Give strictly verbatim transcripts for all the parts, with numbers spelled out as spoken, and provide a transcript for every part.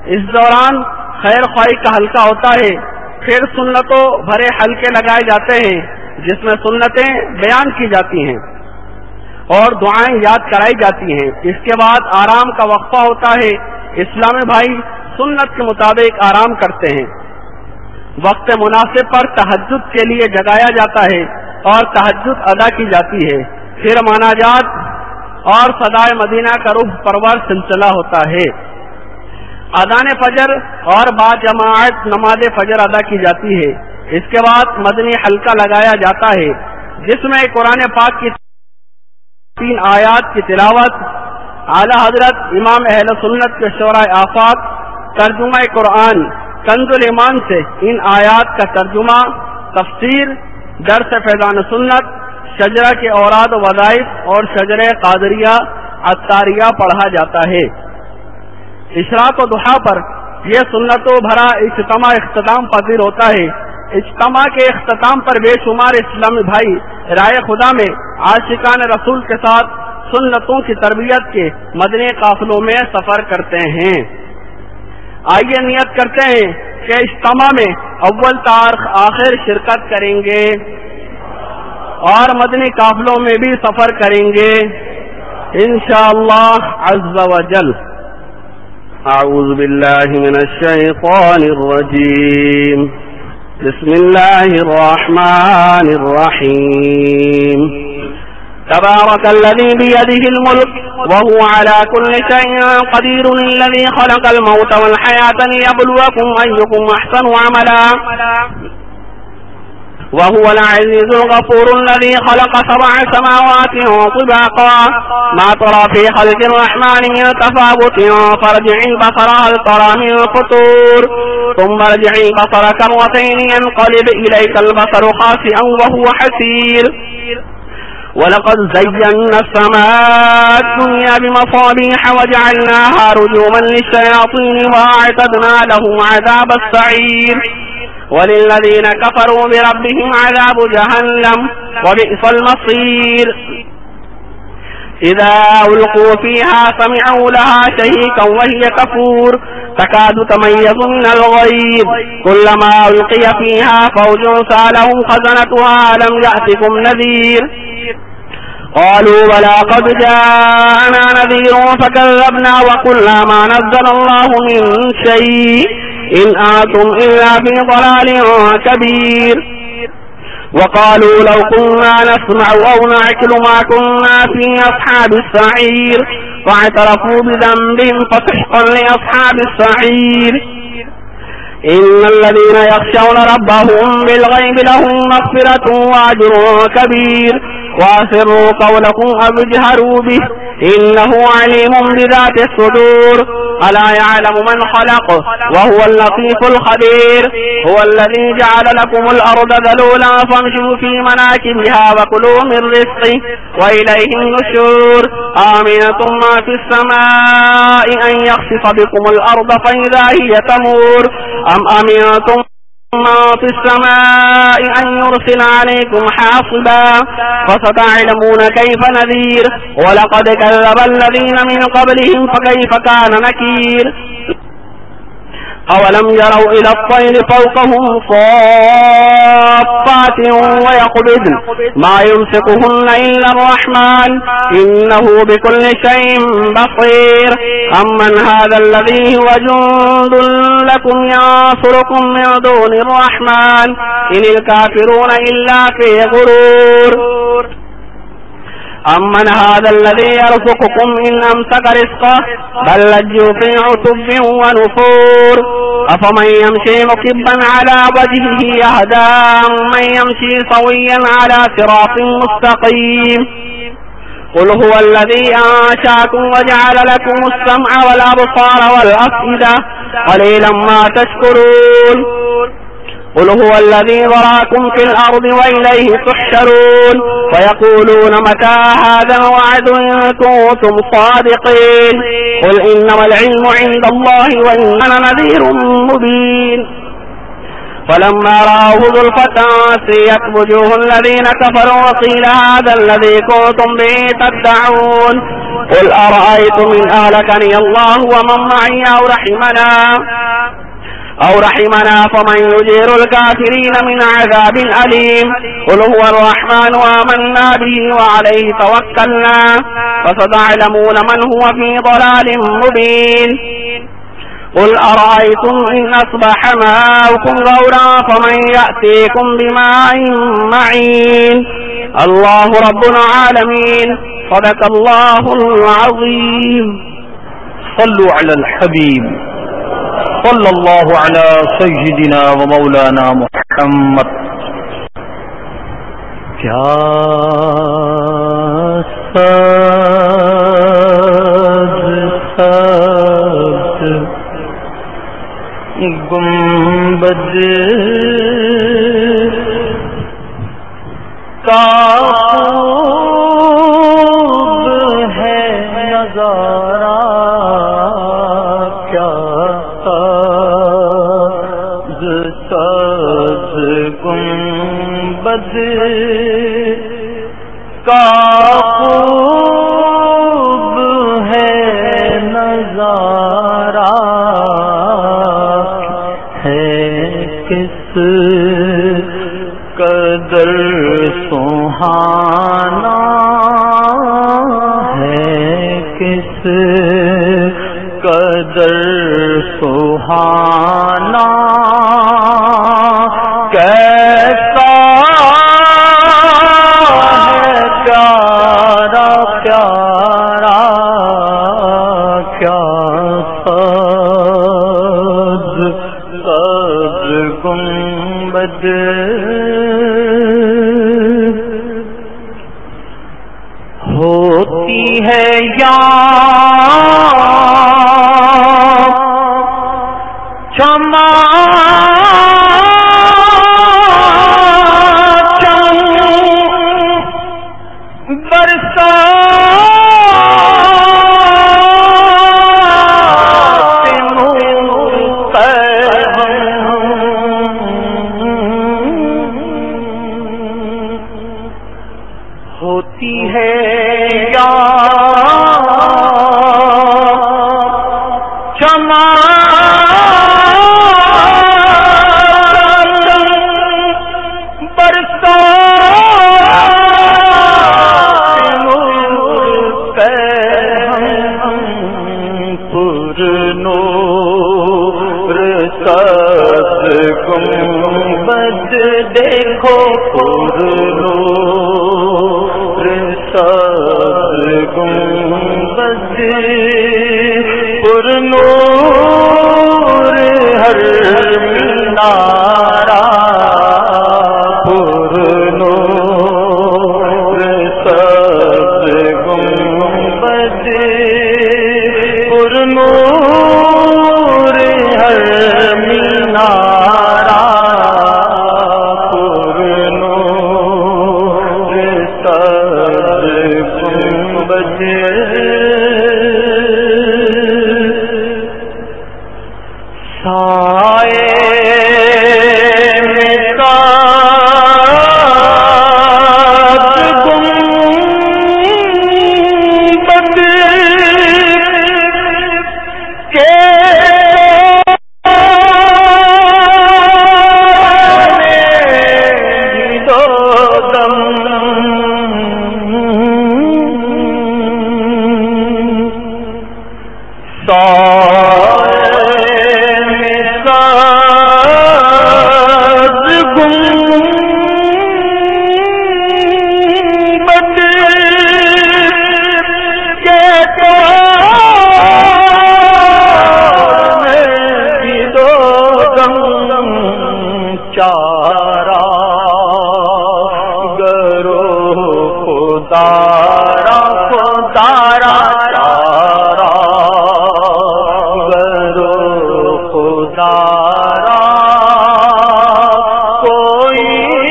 اس دوران خیر خواہی کا حلقہ ہوتا ہے، پھر سنتوں بھرے حلقے لگائے جاتے ہیں جس میں سنتیں بیان کی جاتی ہیں اور دعائیں یاد کرائی جاتی ہیں۔ اس کے بعد آرام کا وقفہ ہوتا ہے۔ اسلامی بھائی سنت کے مطابق آرام کرتے ہیں۔ وقت مناسب پر تہجد کے لیے جگایا جاتا ہے اور تہجد ادا کی جاتی ہے، پھر مناجات اور صدائے مدینہ کا روح پرور سلسلہ ہوتا ہے۔ اذان فجر اور بعد جماعت نماز فجر ادا کی جاتی ہے۔ اس کے بعد مدنی حلقہ لگایا جاتا ہے جس میں قرآن پاک کی تین آیات کی تلاوت، اعلی حضرت امام اہل سنت کے شورائے آفاق ترجمہ قرآن کنز الایمان سے ان آیات کا ترجمہ، تفسیر، درس فیضان سنت، شجرہ کے اوراد و وظائف اور شجرہ قادریہ عطاریہ پڑھا جاتا ہے۔ اشراق و ضحیٰ پر یہ سنتوں بھرا اجتماع اختتام پذیر ہوتا ہے۔ اجتماع کے اختتام پر بے شمار اسلامی بھائی رائے خدا میں عاشقان رسول کے ساتھ سنتوں کی تربیت کے مدنی قافلوں میں سفر کرتے ہیں۔ آئیے نیت کرتے ہیں کہ اجتماع میں اول تا آخر شرکت کریں گے اور مدنی قافلوں میں بھی سفر کریں گے انشاءاللہ عز و جل۔ اعوذ باللہ من الشیطان الرجیم، بسم اللہ الرحمن الرحیم، تبارک الذی بیدہ الملک وهو على كل شيء قدير، الذي خلق الموت والحياة ليبلوكم أيكم أحسن عملا، وهو العزيز الغفور، الذي خلق سبع سماوات طباقا ما ترى في خلق الرحمن من تفاوت فارجع البصر هل ترى من فطور ثم ارجع البصر كرتين ينقلب إليك البصر خاسئا وهو حسير، وَلَقَدْ زَيَّنَّا السَّمَاءَ الدُّنْيَا بِمَصَابِيحَ وَجَعَلْنَاهَا رُجُومًا لِلشَّيَاطِينِ وَأَعْتَدْنَا لَهُمْ عَذَابَ السَّعِيرِ، وَلِلَّذِينَ كَفَرُوا بِرَبِّهِمْ عَذَابُ جَهَنَّمَ وَبِئْسَ الْمَصِيرُ، إِذَا أُلْقُوا فِيهَا سَمِعُوا لَهَا شَهِيقًا وَهِيَ كَفُورٌ تَكَادُ تَمَيَّزُ مِنَ الْغَيْظِ كُلَّمَا أُلْقِيَ فِيهَا فَوْجٌ سَأَلَهُمْ خَزَنَتُهَا أَلَمْ يَأْتِكُمْ نَذِيرٌ، قالوا بلى قد جاءنا نذير فكذبنا وقلنا ما نزل الله من شيء إن أنتم إلا في ضلال كبير، وقالوا لو كنا نسمع أو نعقل ما كنا في أصحاب السعير، فاعترفوا بذنبهم فسحقا لأصحاب السعير، إن الذين يخشون ربهم بالغيب لهم مغفرة وأجر كبير، وأسروا قولكم أو اجهروا به إنه عليم بذات الصدور، ألا يعلم من خلق وهو اللطيف الخبير، هو الذي جعل لكم الأرض ذلولا فامشوا في مناكبها وكلوا من رزقه وإليه النشور، آمنتم ما في السماء أن يخسف بكم الأرض فإذا هي تمور، أم أمنتم ما في السماء أن يرسل عليكم حاصبا، فستعلمون كيف نذير، ولقد كذب الذين من قبلهم فكيف كان نكير، أولم يروا إلى الطير فوقهم صافات ويقبضن ما يمسكهن إلا الرحمن إنه بكل شيء بصير، أمن هذا الذي هو جند لكم ينصركم من دون الرحمن إن الكافرون إلا في غرور، أمن هذا الذي يرزقكم إن أمسك رزقه بل لجوا في عتب ونفور، أفمن يمشي مكبا على وجهه يهدى من يمشي سويا على صراط مستقيم، قل هو الذي أنشأكم وجعل لكم السمع والأبصار والأفئدة قليلا ما تشكرون، قل هو الذي ذراكم في الأرض وإليه تحشرون، ويقولون متى هذا الوعد إن كنتم صادقين، قل إنما العلم عند الله وإننا نذير مبين، فلما رأوه زلفة سيئت وجوه الذين كفروا وقيل هذا الذي كنتم به تدعون، قل أرأيتم إن أهلكني الله ومن معي أو رحمنا أو رحمنا فمن يجير الكافرين من عذاب أليم قل هو الرحمن وآمنا به وعليه توكلنا فستعلمون من هو في ضلال مبين قل أرأيتم إن أصبح ماؤكم غورا فمن يأتيكم بماء معين الله رب العالمين صدق الله العظيم. صلوا على الحبيب صلى الله على سيدنا ومولانا محمد. کیا ساز ساز گنبد کا خوب ہے نظارہ، کیا ساز ساز گنبد کا خوب ہے نظارہ، ہے کس قدر سہانا، ہے کس قدر سہانا، کیسا ہے پیارا پیارا، کیا ساز ساز گنبد ہوتی ہے یا چما چم برسا ہوتی ہے یا چما برسا پر نور ساز گنبد دیکھو، پر نور ساز گنبد پر نور ہر مینارہ، پر نور ساز گنبد پر نور ہر مینارہ، پر نور ساز گنبد سائے میں ساز گنبد کے دو دم چارا گرو خدارا خدارا چارا گرو خدارا کوئی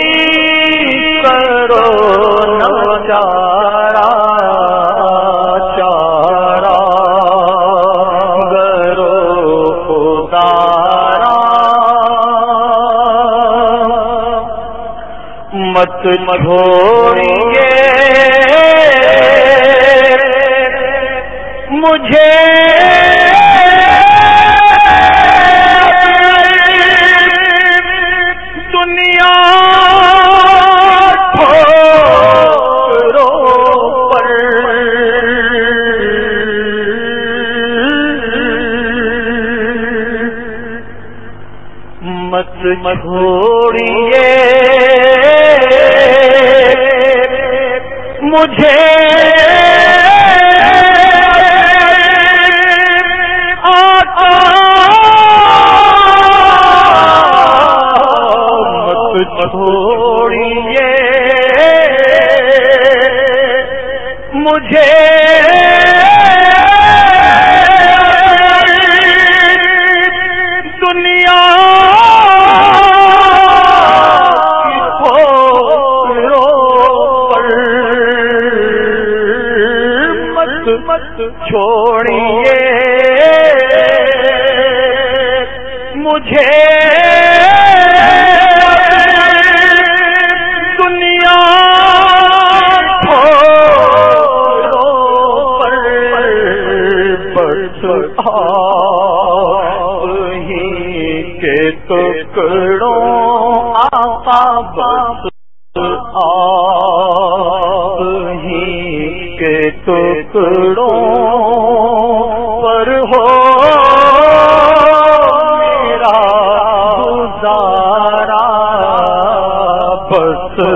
کرو نہ چارا، چارا گرو خدارا مت چھوڑیے مجھے دنیا ٹھوکروں پر مت چھوڑیے مجھے آقا مت چھوڑیے مجھے دنیا مت چھوڑیے مجھے دنیا ٹھوکروں پر بس آپ ہی کے ٹکڑوں آقا بس آپ ہی کے ٹکڑوں پر ہو میرا گزارا بس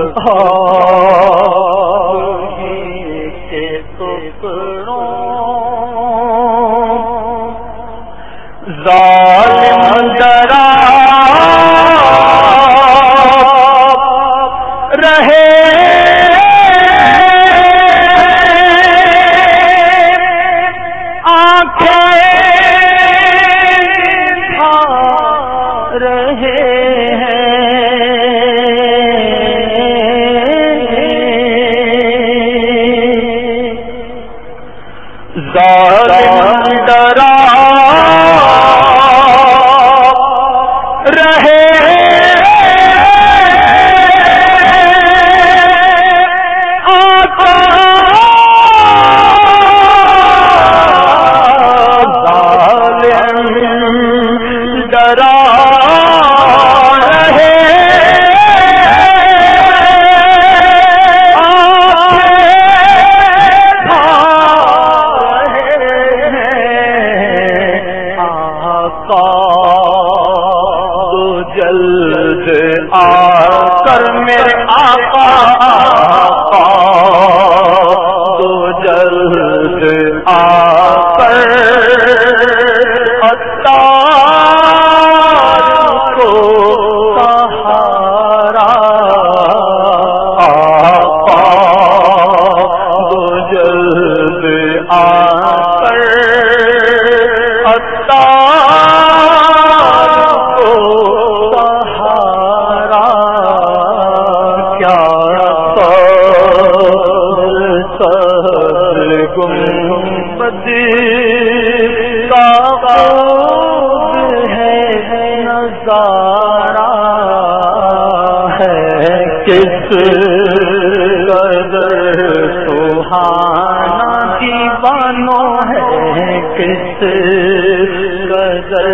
آپ ہی کے ٹکڑوں ظالم ڈرا رہے ظالم ڈرا رہے آقا ظالم ڈرا رہے جلد آ کر میرے آقا تو جلد آ کر عطار کو سہارا آقا تو جلد آ کر عطار کو گنبد کا خود ہے نظارہ ہے کس قدر سہانا دیوانوں ہے کس قدر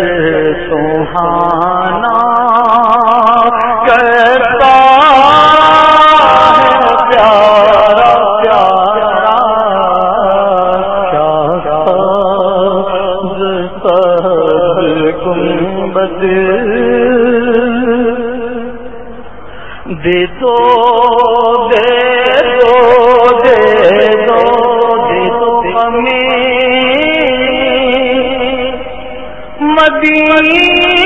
سہانا کیسا پیارا پیارا گنبد دے دو دے دو دے دو دے دو ہمیں مدینہ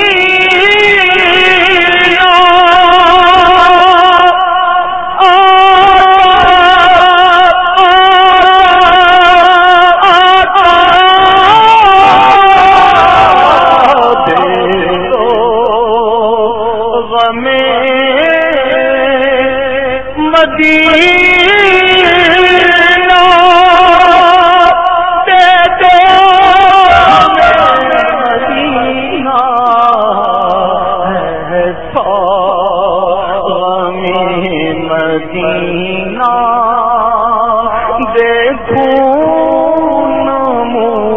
مدینہ دے دو مدینہ ہے سامی مدینہ دیکھوں نمو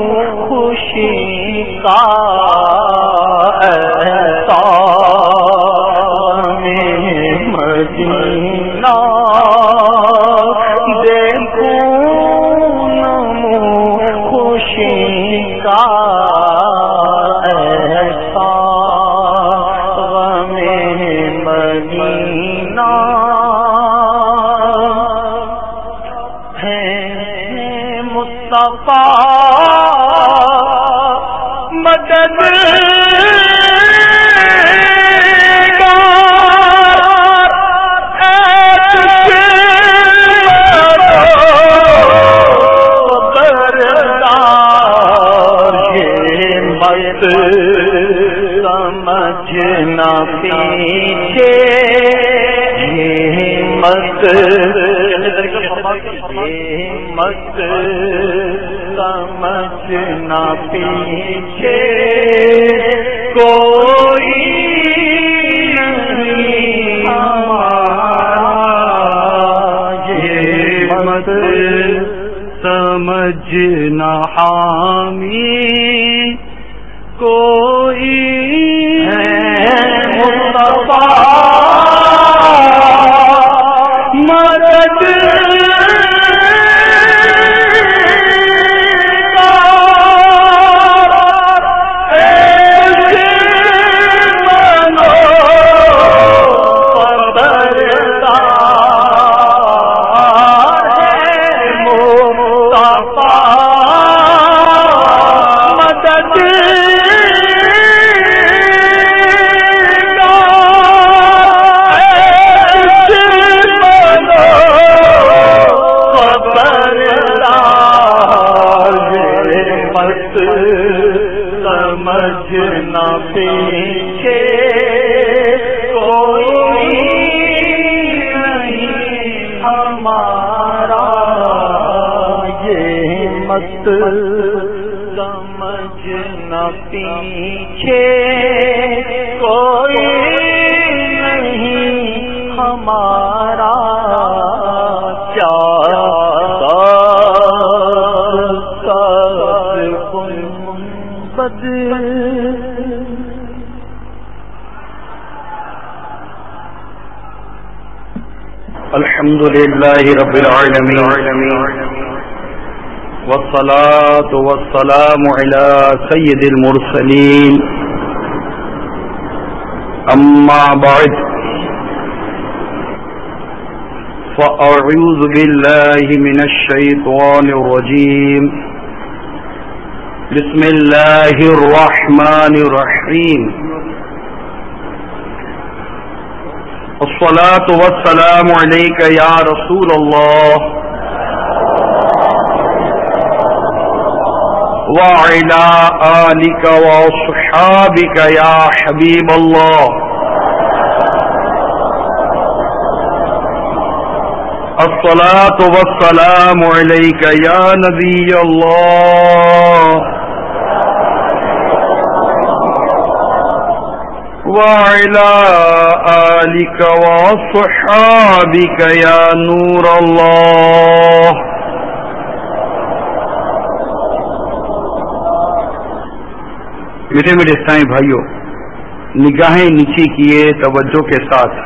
سمجھنا پیچھے مت مت سمجھنا پیچھے کوئی نہیں یہ مت سمجھنا حامی کوئی مدد سمجھنا پیچھے کوئی نہیں ہمارا یہ مت سمجھنا پیچھے کوئی نہیں ہمارا الحمد لله رب العالمين والصلاة والسلام على سيد المرسلين أما بعد فأعوذ بالله من الشيطان الرجيم بسم الله الرحمن الرحيم الصلاة والسلام عليك يا رسول الله وعلى آلك وصحابك يا حبيب الله الصلاة والسلام عليك يا نبي الله وعلى آلك وصحابك يا نور الله میٹھے میٹھے اسلامی بھائیوں، نگاہیں نیچی کیے توجہ کے ساتھ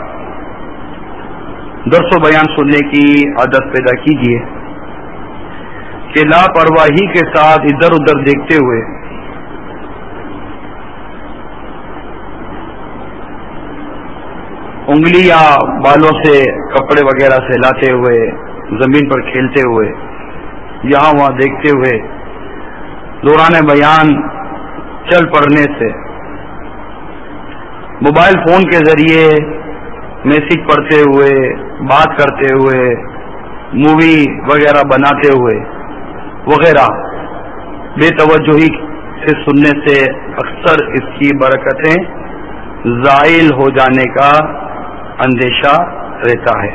درس و بیان سننے کی عادت پیدا کیجیے کہ لاپرواہی کے ساتھ ادھر ادھر دیکھتے ہوئے انگلیاں بالوں سے کپڑے وغیرہ سے لاتے ہوئے زمین پر کھیلتے ہوئے یہاں وہاں دیکھتے ہوئے دوران بیان چل پڑنے سے موبائل فون کے ذریعے میسج پڑھتے ہوئے بات کرتے ہوئے مووی وغیرہ بناتے ہوئے وغیرہ بے توجہی سے سننے سے اکثر اس کی برکتیں زائل ہو جانے کا اندیشہ رہتا ہے۔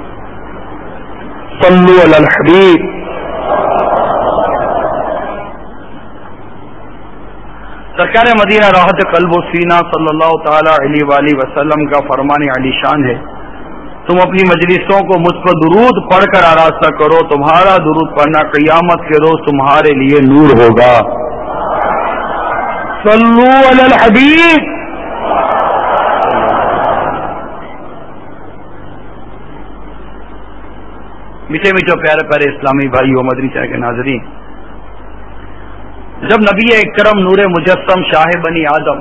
صلو علی الحبیب۔ سرکار مدینہ راحت قلب و سینہ صلی اللہ تعالی علیہ وآلہ وسلم کا فرمان علی شان ہے، تم اپنی مجلسوں کو مجھ پر درود پڑھ کر آراستہ کرو، تمہارا درود پڑھنا قیامت کے روز تمہارے لیے نور ہوگا۔ صلو علی الحبیب۔ میٹھے میٹھے پیارے پیارے اسلامی بھائیو، مدنی چینل کے ناظرین، جب نبی اکرم نور مجسم شاہ بنی آدم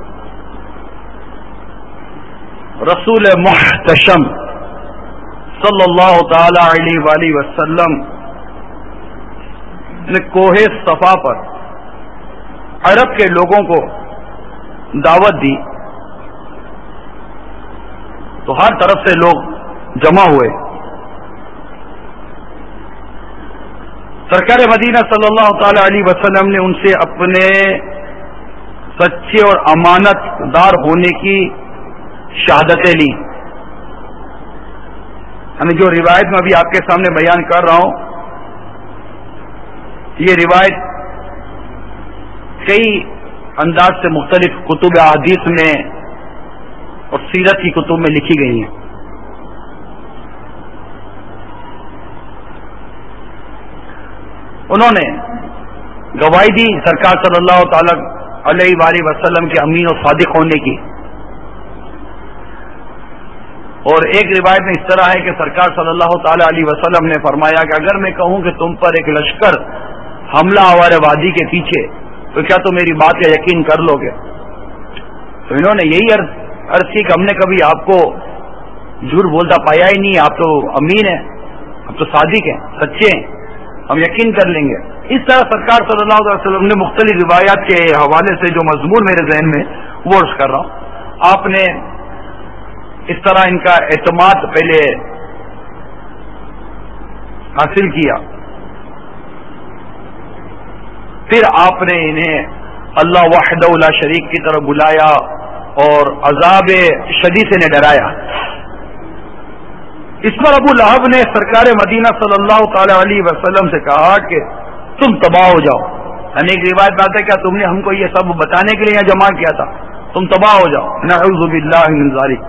رسول محتشم صلی اللہ تعالی علیہ وآلہ وسلم نے کوہ صفا پر عرب کے لوگوں کو دعوت دی تو ہر طرف سے لوگ جمع ہوئے. سرکار مدینہ صلی اللہ تعالی علیہ وسلم نے ان سے اپنے سچے اور امانت دار ہونے کی شہادتیں لی. یعنی جو روایت میں ابھی آپ کے سامنے بیان کر رہا ہوں، یہ روایت کئی انداز سے مختلف کتب احادیث میں اور سیرت کی کتب میں لکھی گئی ہیں. انہوں نے گواہی دی سرکار صلی اللہ تعالی علیہ وآلہ وسلم کے امین و صادق ہونے کی. اور ایک روایت میں اس طرح ہے کہ سرکار صلی اللہ تعالی علیہ وسلم نے فرمایا کہ اگر میں کہوں کہ تم پر ایک لشکر حملہ آور وادی کے پیچھے تو کیا تم میری بات کا یقین کر لو گے؟ تو انہوں نے یہی عرض عرض کی کہ ہم نے کبھی آپ کو جھوٹ بولتا پایا ہی نہیں، آپ تو امین ہیں، آپ تو صادق ہیں، سچے ہیں، ہم یقین کر لیں گے. اس طرح سرکار صلی اللہ علیہ وسلم نے مختلف روایات کے حوالے سے جو مضمون میرے ذہن میں وہ عرض کر رہا ہوں. آپ نے اس طرح ان کا اعتماد پہلے حاصل کیا، پھر آپ نے انہیں اللہ وحدہ لا شریک کی طرف بلایا اور عذاب شدید سے انہیں ڈرایا. اس پر ابو لہب نے سرکار مدینہ صلی اللہ تعالی علیہ وسلم سے کہا کہ تم تباہ ہو جاؤ. یعنی ایک روایت بات ہے، کیا تم نے ہم کو یہ سب بتانے کے لیے یہاں جمع کیا تھا؟ تم تباہ ہو جاؤ. نعوذ باللہ من ذالک،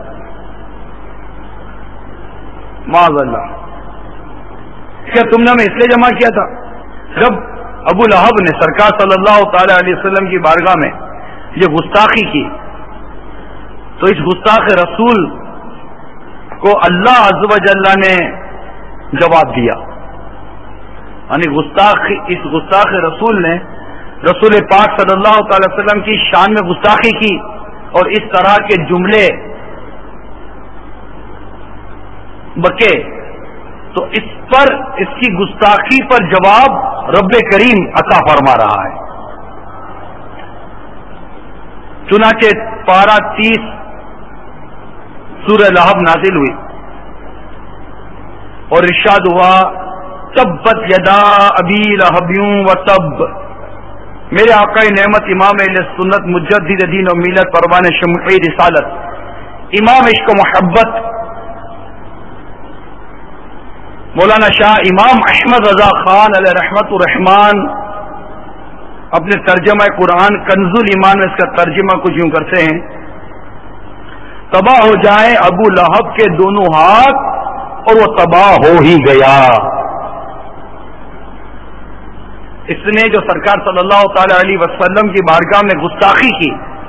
معاذ اللہ. کیا تم نے ہمیں اس لیے جمع کیا تھا؟ جب ابو لہب نے سرکار صلی اللہ تعالی علیہ وسلم کی بارگاہ میں یہ گستاخی کی تو اس گستاخ رسول کو اللہ عز و جل نے جواب دیا. یعنی گستاخ اس گستاخ رسول نے رسول پاک صلی اللہ تعالی وسلم کی شان میں گستاخی کی اور اس طرح کے جملے بکے، تو اس پر اس کی گستاخی پر جواب رب کریم عطا فرما رہا ہے. چنانچہ پارہ تیس سورہ لہب نازل ہوئی اور ارشاد ہوا تبت یدا ابی لہب و تب. میرے آقا نعمت امام اہل سنت مجدد دین و میلت پروان شمعی رسالت امام عشق و محبت مولانا شاہ امام احمد رضا خان علیہ رحمت الرحمان اپنے ترجمہ قرآن کنز الایمان میں اس کا ترجمہ کچھ یوں کرتے ہیں، تباہ ہو جائیں ابو لہب کے دونوں ہاتھ اور وہ تباہ ہو ہی گیا. اس نے جو سرکار صلی اللہ تعالی علیہ وسلم کی بارگاہ میں گستاخی کی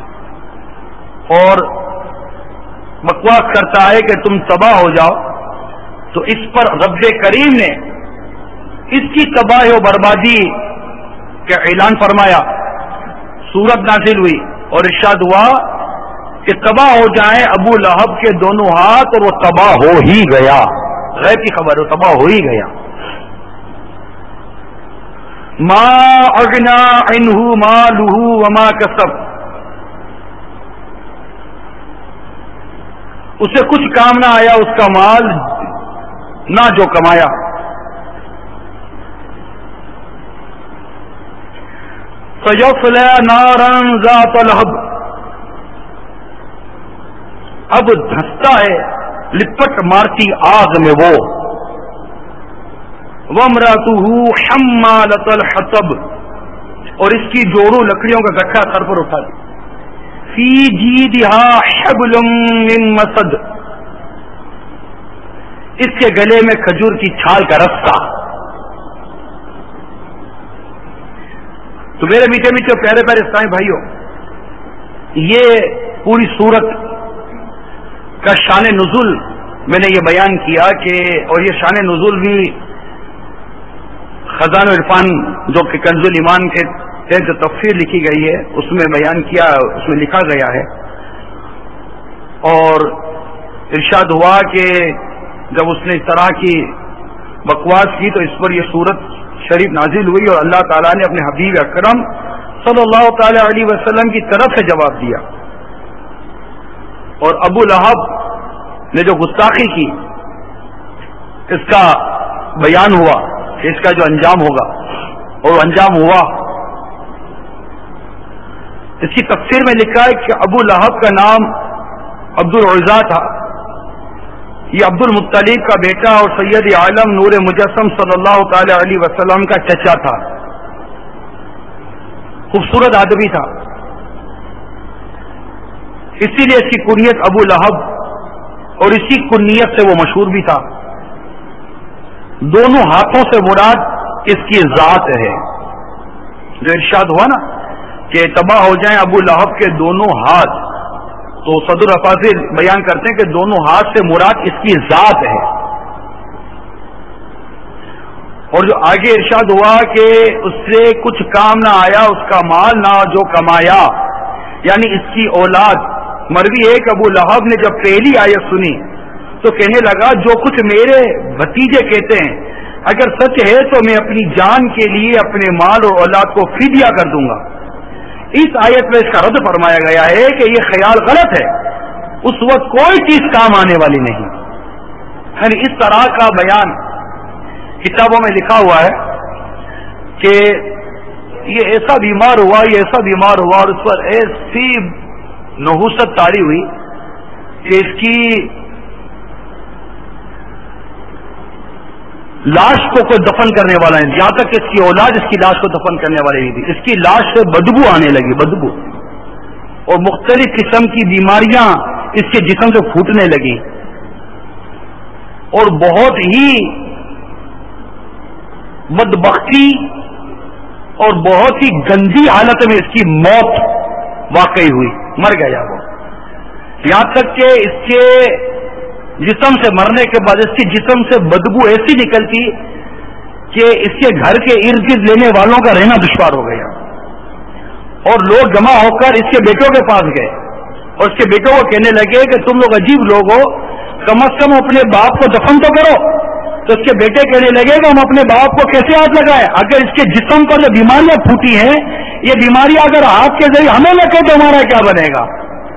اور بکواس کرتا ہے کہ تم تباہ ہو جاؤ، تو اس پر رب کریم نے اس کی تباہی و بربادی کا اعلان فرمایا. سورت نازل ہوئی اور ارشاد ہوا کہ تباہ ہو جائیں ابو لہب کے دونوں ہاتھ اور وہ تباہ ہو ہی گیا. غیب کی خبر ہے، تباہ ہو ہی گیا. ما اغنا عنہ مالہ وما کسب، اسے کچھ کام نہ آیا اس کا مال نہ جو کمایا. سیصلی نارا ذات لہب، اب دھستا ہے لپٹ مارتی آگ میں وہ. وامرأتہ حمالۃ الحطب، اور اس کی جوڑوں لکڑیوں کا گٹھا سر پر اٹھا دی. فی جیدہا حبل من مسد، اس کے گلے میں کھجور کی چھال کا رسہ. تو میرے میٹھے میٹھے پیارے پیارے اسلامی بھائیوں، یہ پوری سورت کا شان نزول میں نے یہ بیان کیا کہ، اور یہ شان نزول بھی خزان عرفان جو کہ کنز الایمان کے تحت جو تفسیر لکھی گئی ہے اس میں بیان کیا، اس میں لکھا گیا ہے. اور ارشاد ہوا کہ جب اس نے اس طرح کی بکواس کی تو اس پر یہ سورت شریف نازل ہوئی اور اللہ تعالیٰ نے اپنے حبیب اکرم صلی اللہ تعالی علیہ وسلم کی طرف سے جواب دیا، اور ابو لہب نے جو گستاخی کی اس کا بیان ہوا کہ اس کا جو انجام ہوگا، اور انجام ہوا۔ اس کی تفسیر میں لکھا ہے کہ ابو لہب کا نام عبد العزیٰ تھا، یہ عبد المطلب کا بیٹا اور سید عالم نور مجسم صلی اللہ تعالی علیہ وسلم کا چچا تھا، خوبصورت آدمی تھا، اسی لیے اس کی کنیت ابو لہب، اور اسی کنیت سے وہ مشہور بھی تھا۔ دونوں ہاتھوں سے مراد اس کی ذات ہے، جو ارشاد ہوا نا کہ تباہ ہو جائیں ابو لہب کے دونوں ہاتھ، تو صدر افاضل بیان کرتے ہیں کہ دونوں ہاتھ سے مراد اس کی ذات ہے۔ اور جو آگے ارشاد ہوا کہ اس سے کچھ کام نہ آیا، اس کا مال نہ جو کمایا، یعنی اس کی اولاد۔ مروی ہے کہ ابو لہب نے جب پہلی آیت سنی تو کہنے لگا جو کچھ میرے بھتیجے کہتے ہیں اگر سچ ہے تو میں اپنی جان کے لیے اپنے مال اور اولاد کو فدیہ کر دوں گا۔ اس آیت میں اس کا رد فرمایا گیا ہے کہ یہ خیال غلط ہے، اس وقت کوئی چیز کام آنے والی نہیں۔ یعنی اس طرح کا بیان کتابوں میں لکھا ہوا ہے کہ یہ ایسا بیمار ہوا یہ ایسا بیمار ہوا اور اس پر ایسی نحوست طاری ہوئی کہ اس کی لاش کو کوئی دفن کرنے والا نہیں، یہاں تک کہ اس کی اولاد اس کی لاش کو دفن کرنے والی نہیں تھی۔ اس کی لاش سے بدبو آنے لگی، بدبو، اور مختلف قسم کی بیماریاں اس کے جسم سے پھوٹنے لگی، اور بہت ہی بدبختی اور بہت ہی گندی حالت میں اس کی موت واقع ہوئی، مر گیا وہ۔ یہاں تک کہ اس کے جسم سے مرنے کے بعد اس کے جسم سے بدبو ایسی نکلتی کہ اس کے گھر کے ارد گرد لینے والوں کا رہنا دشوار ہو گیا، اور لوگ جمع ہو کر اس کے بیٹوں کے پاس گئے اور اس کے بیٹوں کو کہنے لگے کہ تم لوگ عجیب لوگ ہو، کم از کم اپنے باپ کو دفن تو کرو۔ تو اس کے بیٹے کہنے لگے کہ ہم اپنے باپ کو کیسے ہاتھ لگائے، اگر اس کے جسم پر جو بیماریاں پھوٹی ہیں یہ بیماریاں اگر ہاتھ کے ذریعے ہمیں لگے تو ہمارا کیا بنے گا۔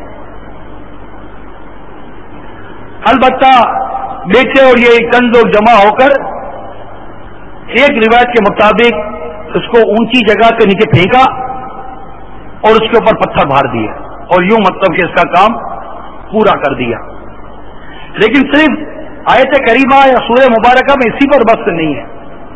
البتہ بیٹے اور یہ چند لوگ جمع ہو کر ایک روایت کے مطابق اس کو اونچی جگہ کے نیچے پھینکا اور اس کے اوپر پتھر بھار دیے، اور یوں مطلب کہ اس کا کام پورا کر دیا۔ لیکن صرف آیت کریمہ یا سورہ مبارکہ میں اسی پر بس نہیں ہے،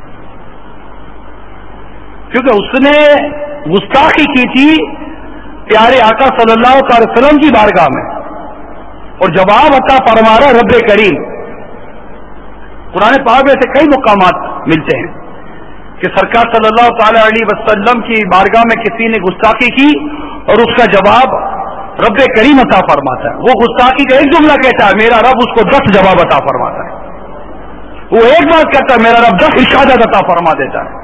کیونکہ اس نے گستاخی کی تھی پیارے آقا صلی اللہ علیہ وسلم کی بارگاہ میں، اور جواب عطا فرما رہا رب کریم۔ قرآن پاک میں سے کئی مقامات ملتے ہیں کہ سرکار صلی اللہ تعالی علیہ وسلم کی بارگاہ میں کسی نے گستاخی کی اور اس کا جواب رب کریم عطا فرماتا ہے۔ وہ گستاخی کا ایک جملہ کہتا ہے، میرا رب اس کو دس جواب عطا فرماتا ہے۔ وہ ایک بات کہتا ہے، میرا رب دس ارشادات عطا فرما دیتا ہے۔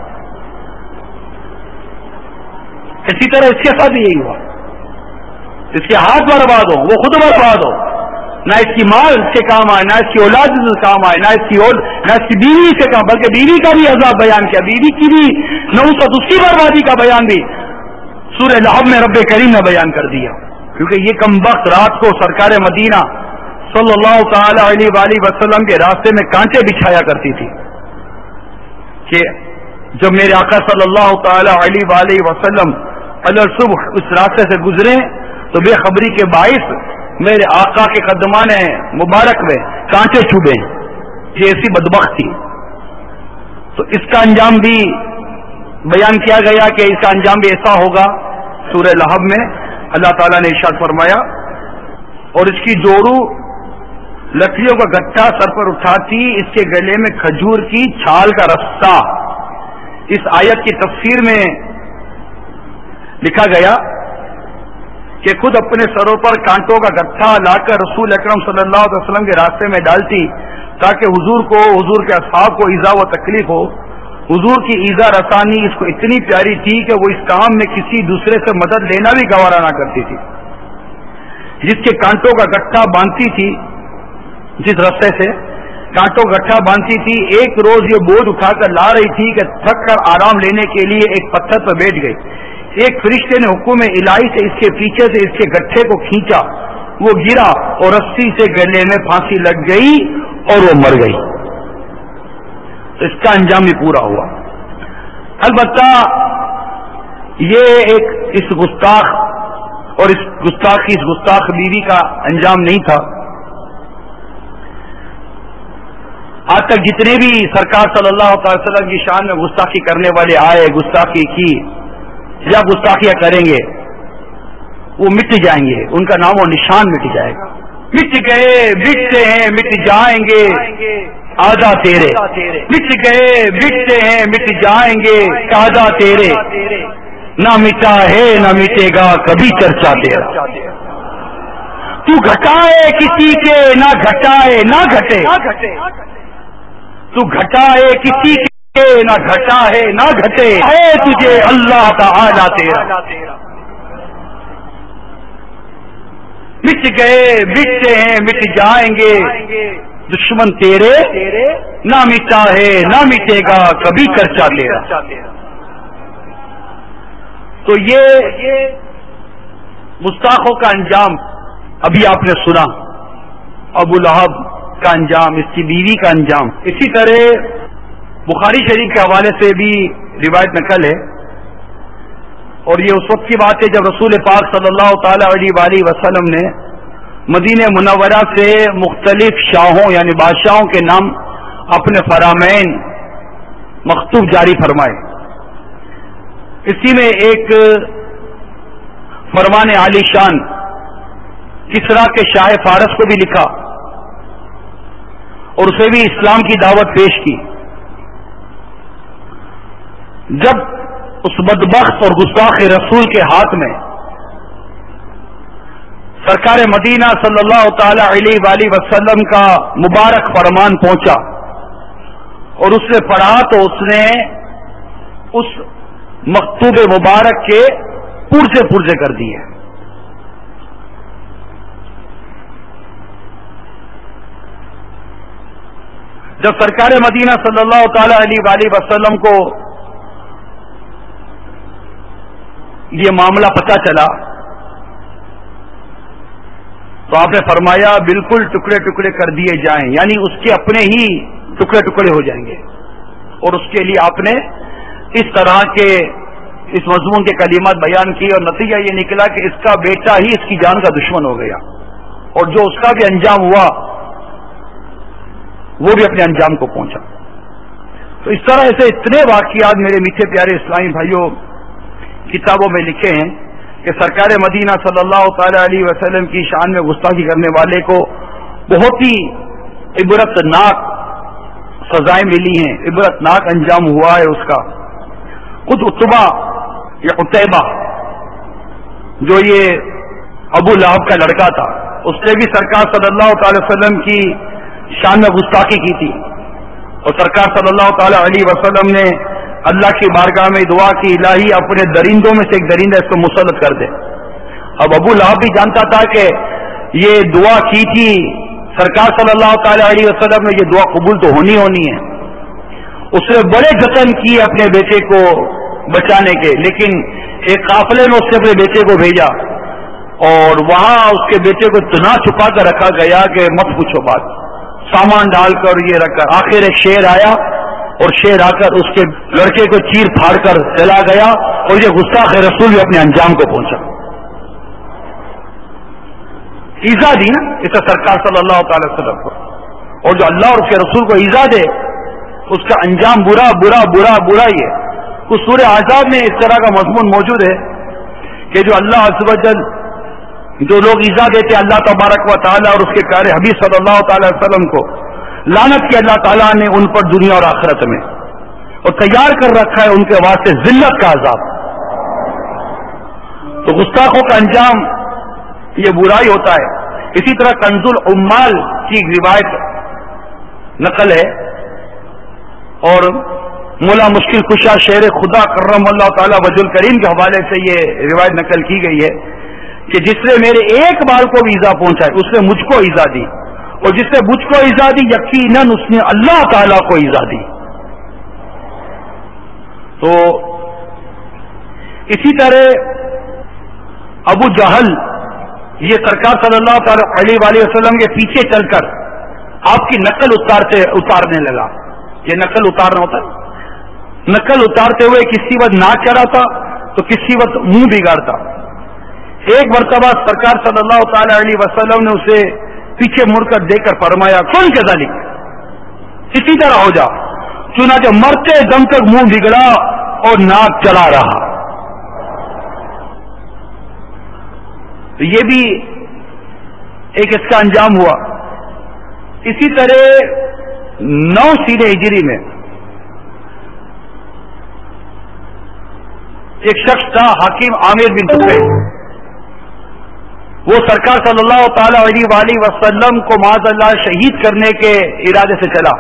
اسی طرح اس کے ساتھ بھی یہی ہوا، اس کے ہاتھ برباد ہو، وہ خود برباد ہو، نہ اس کی مال اس کے کام آئے، نہ اس کی اولاد سے کام آئے، نہ اس کی اول نہ اس کی بیوی سے کام، بلکہ بیوی کا بھی عذاب بیان کیا، بیوی کی بھی نحوست، اس کی بربادی کا بیان بھی سورہ لہب میں رب کریم نے بیان کر دیا۔ کیونکہ یہ کم وقت رات کو سرکار مدینہ صلی اللہ تعالی علیہ وآلہ وسلم کے راستے میں کانٹے بچھایا کرتی تھی کہ جب میرے آقا صلی اللہ تعالی علیہ وآلہ وسلم علیہ صبح اس راستے سے گزرے تو بے خبری کے باعث میرے آقا کے قدمان مبارک میں کانٹے چبھے، یہ ایسی بدبخت تھی۔ تو اس کا انجام بھی بیان کیا گیا کہ اس کا انجام بھی ایسا ہوگا۔ سورہ لہب میں اللہ تعالیٰ نے ارشاد فرمایا، اور اس کی جوڑو لکڑیوں کا گٹھا سر پر اٹھاتی، اس کے گلے میں کھجور کی چھال کا رستہ۔ اس آیت کی تفسیر میں لکھا گیا کہ خود اپنے سروں پر کانٹوں کا گٹھا لا کر رسول اکرم صلی اللہ علیہ وسلم کے راستے میں ڈالتی تاکہ حضور کو، حضور کے اصحاب کو ایذا و تکلیف ہو۔ حضور کی ایذا رسانی اس کو اتنی پیاری تھی کہ وہ اس کام میں کسی دوسرے سے مدد لینا بھی گوارا نہ کرتی تھی۔ جس کے کانٹوں کا گٹھا باندھتی تھی، جس رستے سے کانٹوں کا گٹھا باندھتی تھی، ایک روز یہ بوجھ اٹھا کر لا رہی تھی کہ تھک کر آرام لینے کے لیے ایک پتھر پر بیٹھ گئی۔ ایک فرشتے نے حکم الہی سے اس کے پیچھے سے اس کے گٹھے کو کھینچا، وہ گرا اور رسی سے گلے میں پھانسی لگ گئی اور وہ مر گئی. تو اس کا انجام بھی پورا ہوا. البتہ یہ ایک اس گستاخ اور اس گستاخ کی اس گستاخ بیوی کا انجام نہیں تھا. آج تک جتنے بھی سرکار صلی اللہ تعالی وسلم کی شان میں گستاخی کرنے والے آئے، گستاخی کی یا گستاخیاں کریں گے، وہ مٹ جائیں گے، ان کا نام و نشان مٹ جائے گا. مٹ گئے مٹتے ہیں مٹ جائیں گے آدھا تیرے، مٹ گئے مٹتے ہیں مٹ جائیں گے آدھا تیرے، نہ مٹا ہے نہ مٹے گا کبھی چرچا تیرا. تو گھٹائے کسی کے نہ گھٹائے نہ گھٹے، تو گھٹائے کسی کے نہ گھٹا ہے نہ گھٹے، ہے تجھے اللہ تعالی تیرا. مٹ گئے مٹتے ہیں مٹ جائیں گے دشمن تیرے، نہ مٹا ہے نہ مٹے گا کبھی چرچا تیرا. تو یہ گستاخوں کا انجام ابھی آپ نے سنا، ابو لہب کا انجام، اس کی بیوی کا انجام. اسی طرح بخاری شریف کے حوالے سے بھی روایت نقل ہے، اور یہ اس وقت کی بات ہے جب رسول پاک صلی اللہ تعالی علیہ وآلہ وسلم نے مدینہ منورہ سے مختلف شاہوں یعنی بادشاہوں کے نام اپنے فرامین مکتوب جاری فرمائے. اسی میں ایک فرمان عالی شان کسریٰ کے شاہ فارس کو بھی لکھا اور اسے بھی اسلام کی دعوت پیش کی. جب اس بدبخت اور گستاخ رسول کے ہاتھ میں سرکار مدینہ صلی اللہ تعالی علیہ وآلہ وسلم کا مبارک فرمان پہنچا اور اس نے پڑھا تو اس نے اس مکتوب مبارک کے پرزے پرزے کر دیے. جب سرکار مدینہ صلی اللہ تعالی علیہ وآلہ وسلم کو یہ معاملہ پتہ چلا تو آپ نے فرمایا بالکل ٹکڑے ٹکڑے کر دیے جائیں، یعنی اس کے اپنے ہی ٹکڑے ٹکڑے ہو جائیں گے. اور اس کے لیے آپ نے اس طرح کے اس مضمون کے کلمات بیان کیے اور نتیجہ یہ نکلا کہ اس کا بیٹا ہی اس کی جان کا دشمن ہو گیا اور جو اس کا بھی انجام ہوا وہ بھی اپنے انجام کو پہنچا. تو اس طرح سے اتنے واقعات میرے میٹھے پیارے اسلامی بھائیوں کتابوں میں لکھے ہیں کہ سرکار مدینہ صلی اللہ تعالی علیہ وسلم کی شان میں گستاخی کرنے والے کو بہت ہی عبرت ناک سزائیں ملی ہیں، عبرت ناک انجام ہوا ہے اس کا. خود عتبہ یا عتیبہ جو یہ ابو لہب کا لڑکا تھا، اس نے بھی سرکار صلی اللہ تعالی وسلم کی شان میں گستاخی کی تھی اور سرکار صلی اللہ تعالی علیہ وسلم نے اللہ کی بارگاہ میں دعا کی الہی اپنے درندوں میں سے ایک درندہ اس کو مسلط کر دے. اب ابو لہب بھی جانتا تھا کہ یہ دعا کی تھی سرکار صلی اللہ تعالی علیہ وسلم نے، یہ دعا قبول تو ہونی ہونی ہے. اس نے بڑے جتن کیے اپنے بیٹے کو بچانے کے، لیکن ایک قافلے میں اس نے اپنے بیٹے کو بھیجا اور وہاں اس کے بیٹے کو اتنا چھپا کر رکھا گیا کہ مت پوچھو بات. سامان ڈال کر یہ رکھ کر آخر ایک شیر آیا اور شیر آ کر اس کے لڑکے کو چیر پھاڑ کر چلا گیا اور یہ گستاخ رسول بھی اپنے انجام کو پہنچا. ایزا دی نا اسے سرکار صلی اللہ تعالی وسلم کو، اور جو اللہ اور اس کے رسول کو ایزا دے اس کا انجام برا برا برا برا ہی ہے. اس سورہ احزاب میں اس طرح کا مضمون موجود ہے کہ جو اللہ عز و جل جو لوگ ایزا دیتے اللہ تبارک و تعالی اور اس کے پیارے حبیب صلی اللہ تعالی وسلم کو، لعنت کی اللہ تعالیٰ نے ان پر دنیا اور آخرت میں اور تیار کر رکھا ہے ان کے واسطے ذلت کا عذاب. تو گستاخوں کا انجام یہ برائی ہوتا ہے. اسی طرح کنز العمال کی روایت نقل ہے اور مولا مشکل کشا شیر خدا کرم اللہ تعالیٰ وجہ الکریم کے حوالے سے یہ روایت نقل کی گئی ہے کہ جس نے میرے ایک بال کو بھی ایزا پہنچائی اس نے مجھ کو ایزا دی، اور جس نے مجھ کو ایزا دی یقیناً اس نے اللہ تعالیٰ کو ایزا دی. تو اسی طرح ابو جہل یہ سرکار صلی اللہ تعالی علیہ وآلہ وسلم کے پیچھے چل کر آپ کی نقل اتارتے اتارنے لگا. یہ نقل اتارنا ہوتا ہے. نقل اتارتے ہوئے کسی وقت ناک چڑھاتا تو کسی وقت منہ بگاڑتا. ایک مرتبہ سرکار صلی اللہ تعالی علیہ وسلم نے اسے پیچھے مڑ کر دے کر فرمایا کون کے ذالک اسی طرح ہو جا. چنانچہ مرتے دم تک منہ بگڑا اور ناک چلا رہا. تو یہ بھی ایک اس کا انجام ہوا. اسی طرح نو سینے ہجری میں ایک شخص تھا حکیم عامر بن طفیل. وہ سرکار صلی اللہ تعالی علیہ وآلہ وسلم کو معاذ اللہ شہید کرنے کے ارادے سے چلا.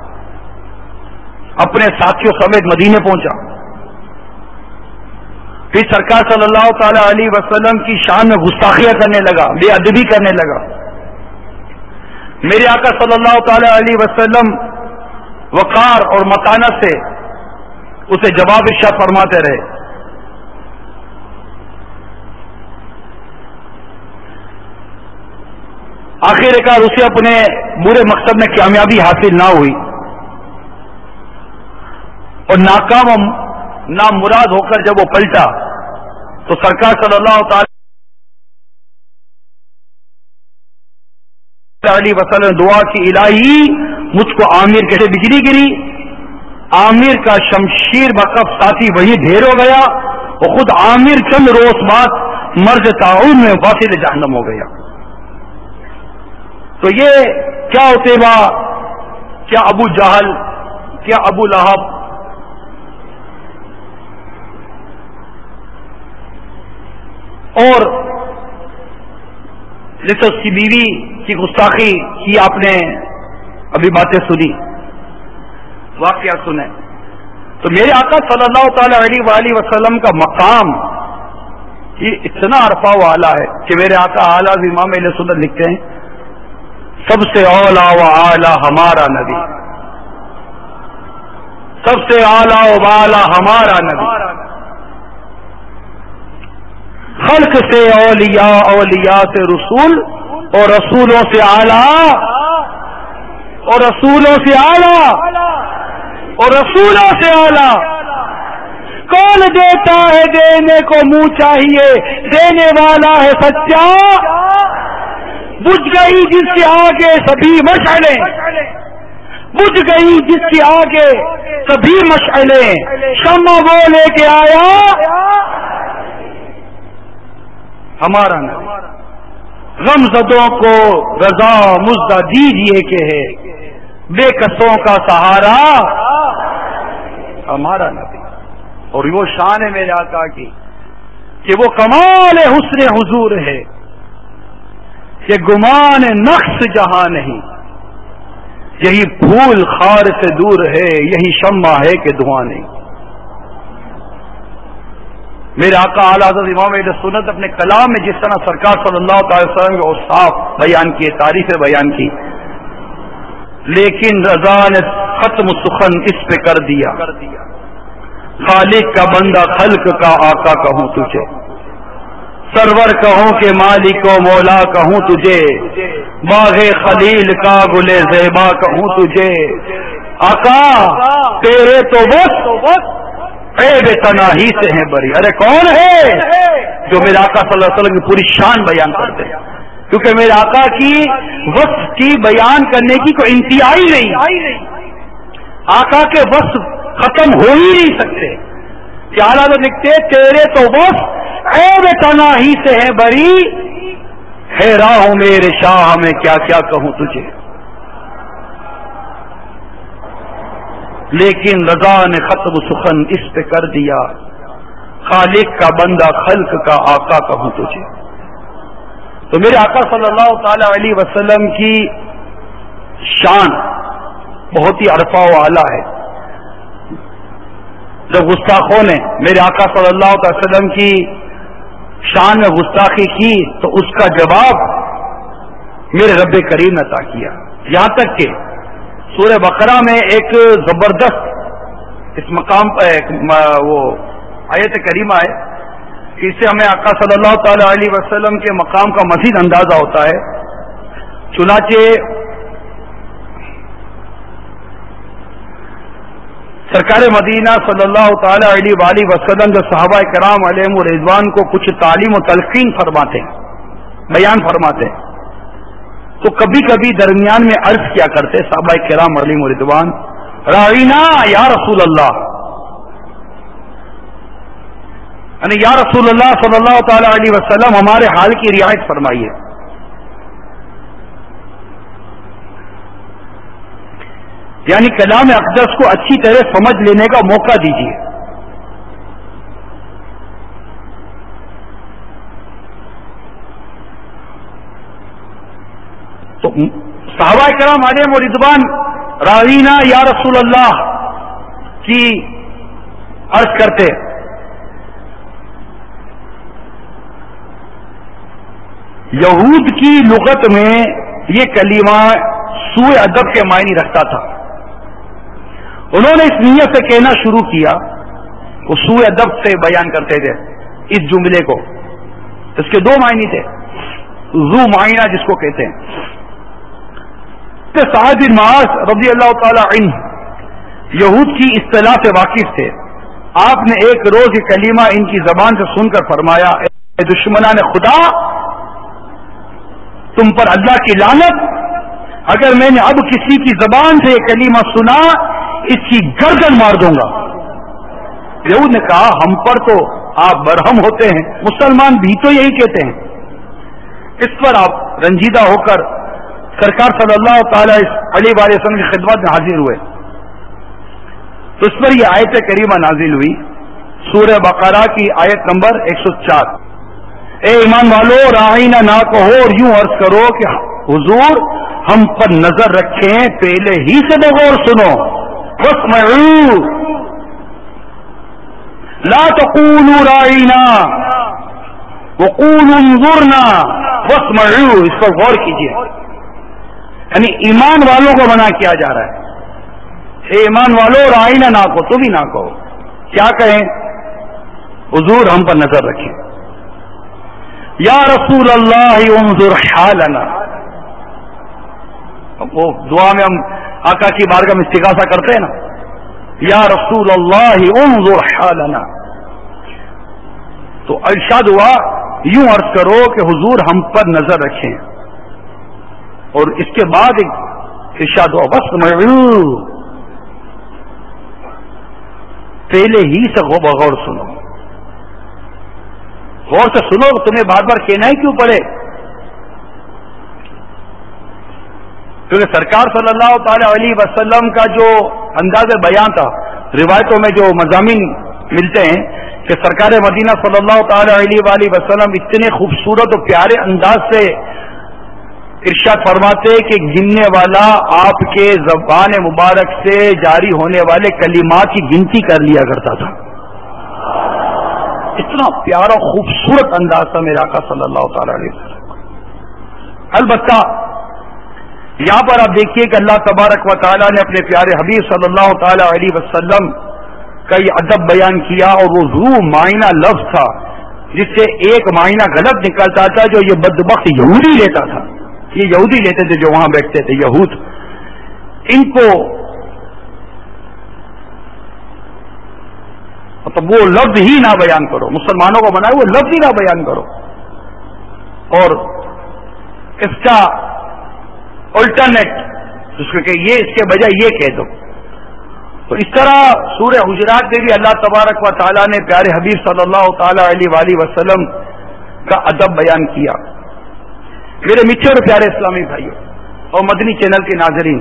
اپنے ساتھیوں سمیت مدینے پہنچا. پھر سرکار صلی اللہ تعالی علیہ وسلم کی شان میں گستاخیاں کرنے لگا, بے ادبی کرنے لگا. میرے آقا صلی اللہ تعالی علیہ وسلم وقار اور متانت سے اسے جواب ارشاد فرماتے رہے. آخر کار اسے اپنے برے مقصد میں کامیابی حاصل نہ ہوئی اور ناکام نامراد ہو کر جب وہ پلٹا تو سرکار صلی اللہ تعالی علیہ وسلم نے دعا کی الہی مجھ کو عامر کیسے بجلی گری. عامر کا شمشیر بکف ساتھی وہی ڈھیر ہو گیا اور خود عامر چند روز بعد مرض تعاون میں واصل جہنم ہو گیا. تو یہ کیا عتیبہ, کیا ابو جہل, کیا ابو لہب, اور جیسے اس کی بیوی کی گستاخی کی آپ نے ابھی باتیں سنی, واقعہ سنے. تو میرے آقا صلی اللہ تعالی علیہ وآلہ وسلم کا مقام یہ اتنا عرفہ و اعلیٰ ہے کہ میرے آقا اعلیٰ امام اہل سنت لکھتے ہیں سب سے اولا و اعلیٰ ہمارا نبی, سب سے اعلیٰ و اعلیٰ ہمارا نبی. خلق سے اولیاء, اولیاء سے رسول, اور رسولوں سے اعلیٰ, اور رسولوں سے اعلیٰ, اور رسولوں سے اعلیٰ. کون دیتا ہے دینے کو منہ چاہیے, دینے والا ہے سچا. بجھ گئی جس کے آگے سبھی مشعلیں, بجھ گئی جس کے آگے سبھی مشعلیں, شمع وہ لے کے آیا ہمارا نبی. غم زدوں کو رضا مزدہ دیجیے کہ ہے بے کسوں کا سہارا ہمارا نبی. اور وہ شان ہے میرے آقا کی کہ وہ کمال حسن حضور ہے کہ گمان نقص جہاں نہیں. یہی پھول خار سے دور ہے, یہی شمع ہے کہ دھواں نہیں. میرے آقا اعلیٰ حضرت امام اہل سنت اپنے کلام میں جس طرح سرکار صلی اللہ تعالی وسلم کے اوصاف بیان کیے, تعریفیں بیان کی, لیکن رضا نے ختم سخن اس پہ کر دیا. خالق کا بندہ خلق کا آقا کہوں تجھے, سرور کہوں کہ مالک و مولا کہوں تجھے, باغ خلیل کا گلے زیبا کہوں تجھے. آقا تیرے تو بس عیب تناہی سے ہیں بری. ارے کون ہے جو میرے آقا صلی اللہ علیہ وسلم کی پوری شان بیان کرتے ہیں, کیونکہ میرے آقا کی وصف کی بیان کرنے کی کوئی انتہائی نہیں. آقا کے وصف ختم ہو ہی نہیں سکتے. کیا حالات لکھتے تیرے تو وصف عیب تناہی سے ہیں بری, حیران ہوں میرے شاہ میں کیا کیا کہوں تجھے. لیکن رضا نے ختم سخن اس پہ کر دیا, خالق کا بندہ خلق کا آقا کہوں تجھے. تو میرے آقا صلی اللہ تعالی علیہ وسلم کی شان بہت ہی عرفہ و اعلیٰ ہے. جب گستاخوں نے میرے آقا صلی اللہ علیہ وسلم کی شان میں گستاخی کی تو اس کا جواب میرے رب کریم نے عطا کیا. یہاں تک کہ سورہ بقرہ میں ایک زبردست اس مقام پر وہ آیت کریمہ ہے کہ اس سے ہمیں آقا صلی اللہ تعالی علیہ وسلم کے مقام کا مزید اندازہ ہوتا ہے. چنانچہ سرکار مدینہ صلی اللہ تعالی علیہ وآلہ وسلم جو صحابہ کرام علیہم رضوان کو کچھ تعلیم و تلقین فرماتے ہیں، بیان فرماتے ہیں، تو کبھی کبھی درمیان میں عرض کیا کرتے صحابہ کرام علیہم رضوان، راعینا یا رسول اللہ، یعنی یا رسول اللہ صلی اللہ تعالی علیہ وسلم ہمارے حال کی رعایت فرمائیے. یعنی کلام اقدس کو اچھی طرح سمجھ لینے کا موقع دیجیے. تو صحابہ کرام علیہم رضوان راوینا یا رسول اللہ کی عرض کرتے. یہود کی لغت میں یہ کلمہ سوء ادب کے معنی رکھتا تھا. انہوں نے اس نیت سے کہنا شروع کیا، وہ سوء ادب سے بیان کرتے تھے اس جملے کو. اس کے دو معنی تھے، ذو معنی جس کو کہتے ہیں. سعد بن معاذ رضی اللہ تعالی عنہ یہود کی اصطلاح سے واقف تھے. آپ نے ایک روز یہ کلمہ ان کی زبان سے سن کر فرمایا، اے دشمنان خدا، تم پر اللہ کی لعنت، اگر میں نے اب کسی کی زبان سے یہ کلمہ سنا اس کی گردن مار دوں گا. یہود نے کہا، ہم پر تو آپ برہم ہوتے ہیں، مسلمان بھی تو یہی کہتے ہیں. اس پر آپ رنجیدہ ہو کر سرکار صلی اللہ تعالی علیہ وآلہ وسلم کی خدمت میں حاضر ہوئے. تو اس پر یہ آیت کریمہ نازل ہوئی، سورہ بقرہ کی آیت نمبر ایک سو چار. اے ایمان والو، راعینا نہ کہو اور یوں عرض کرو کہ حضور ہم پر نظر رکھیں، پہلے ہی سے بغور سنو. واسمعوا لا تقولوا راعینا وقولوا انظرنا واسمعوا. اس پر غور کیجیے، یعنی ایمان والوں کو منع کیا جا رہا ہے. اے ایمان والو، راعینا نہ کہو، تم ہی نہ کہو. کیا کہیں؟ حضور ہم پر نظر رکھیں. یا رسول اللہ انظر حالنا. وہ دعا میں ہم آقا کی بارگاہ میں استغاثہ کرتے ہیں نا، یا رسول اللہ انظر حالنا. تو ارشاد ہوا یوں عرض کرو کہ حضور ہم پر نظر رکھیں. اور اس کے بعد ارشاد ہوا واسمعوا، پہلے ہی سے بغور سنو. غور سے سنو، تمہیں بار بار کہنا ہی کیوں پڑے؟ کیونکہ سرکار صلی اللہ تعالی علیہ وسلم کا جو انداز بیان تھا، روایتوں میں جو مضامین ملتے ہیں کہ سرکار مدینہ صلی اللہ تعالی علیہ وآلہ وسلم اتنے خوبصورت اور پیارے انداز سے ارشاد فرماتے کہ گننے والا آپ کے زبان مبارک سے جاری ہونے والے کلمات کی گنتی کر لیا کرتا تھا. اتنا پیارا خوبصورت انداز تھا میرے آقا صلی اللہ تعالی علیہ وسلم. البتہ یہاں پر آپ دیکھیے کہ اللہ تبارک و تعالی نے اپنے پیارے حبیب صلی اللہ تعالی علیہ وسلم کا یہ ادب بیان کیا، اور وہ ذو معنی لفظ تھا جس سے ایک معنی غلط نکلتا تھا جو یہ بدبخت یہودی لیتا تھا. یہ یہودی لیتے تھے جو وہاں بیٹھتے تھے، یہود. ان کو مطلب وہ لفظ ہی نہ بیان کرو، مسلمانوں کو بنائے وہ لفظ ہی نہ بیان کرو، اور اس کا الٹرنیٹ جس کو کہ یہ اس کے بجائے یہ کہہ دو. تو اس طرح سورہ حجرات میں بھی اللہ تبارک و تعالیٰ نے پیارے حبیب صلی اللہ تعالی علیہ وآلہ وسلم کا ادب بیان کیا. میرے میٹھے اور پیارے اسلامی بھائیوں اور مدنی چینل کے ناظرین،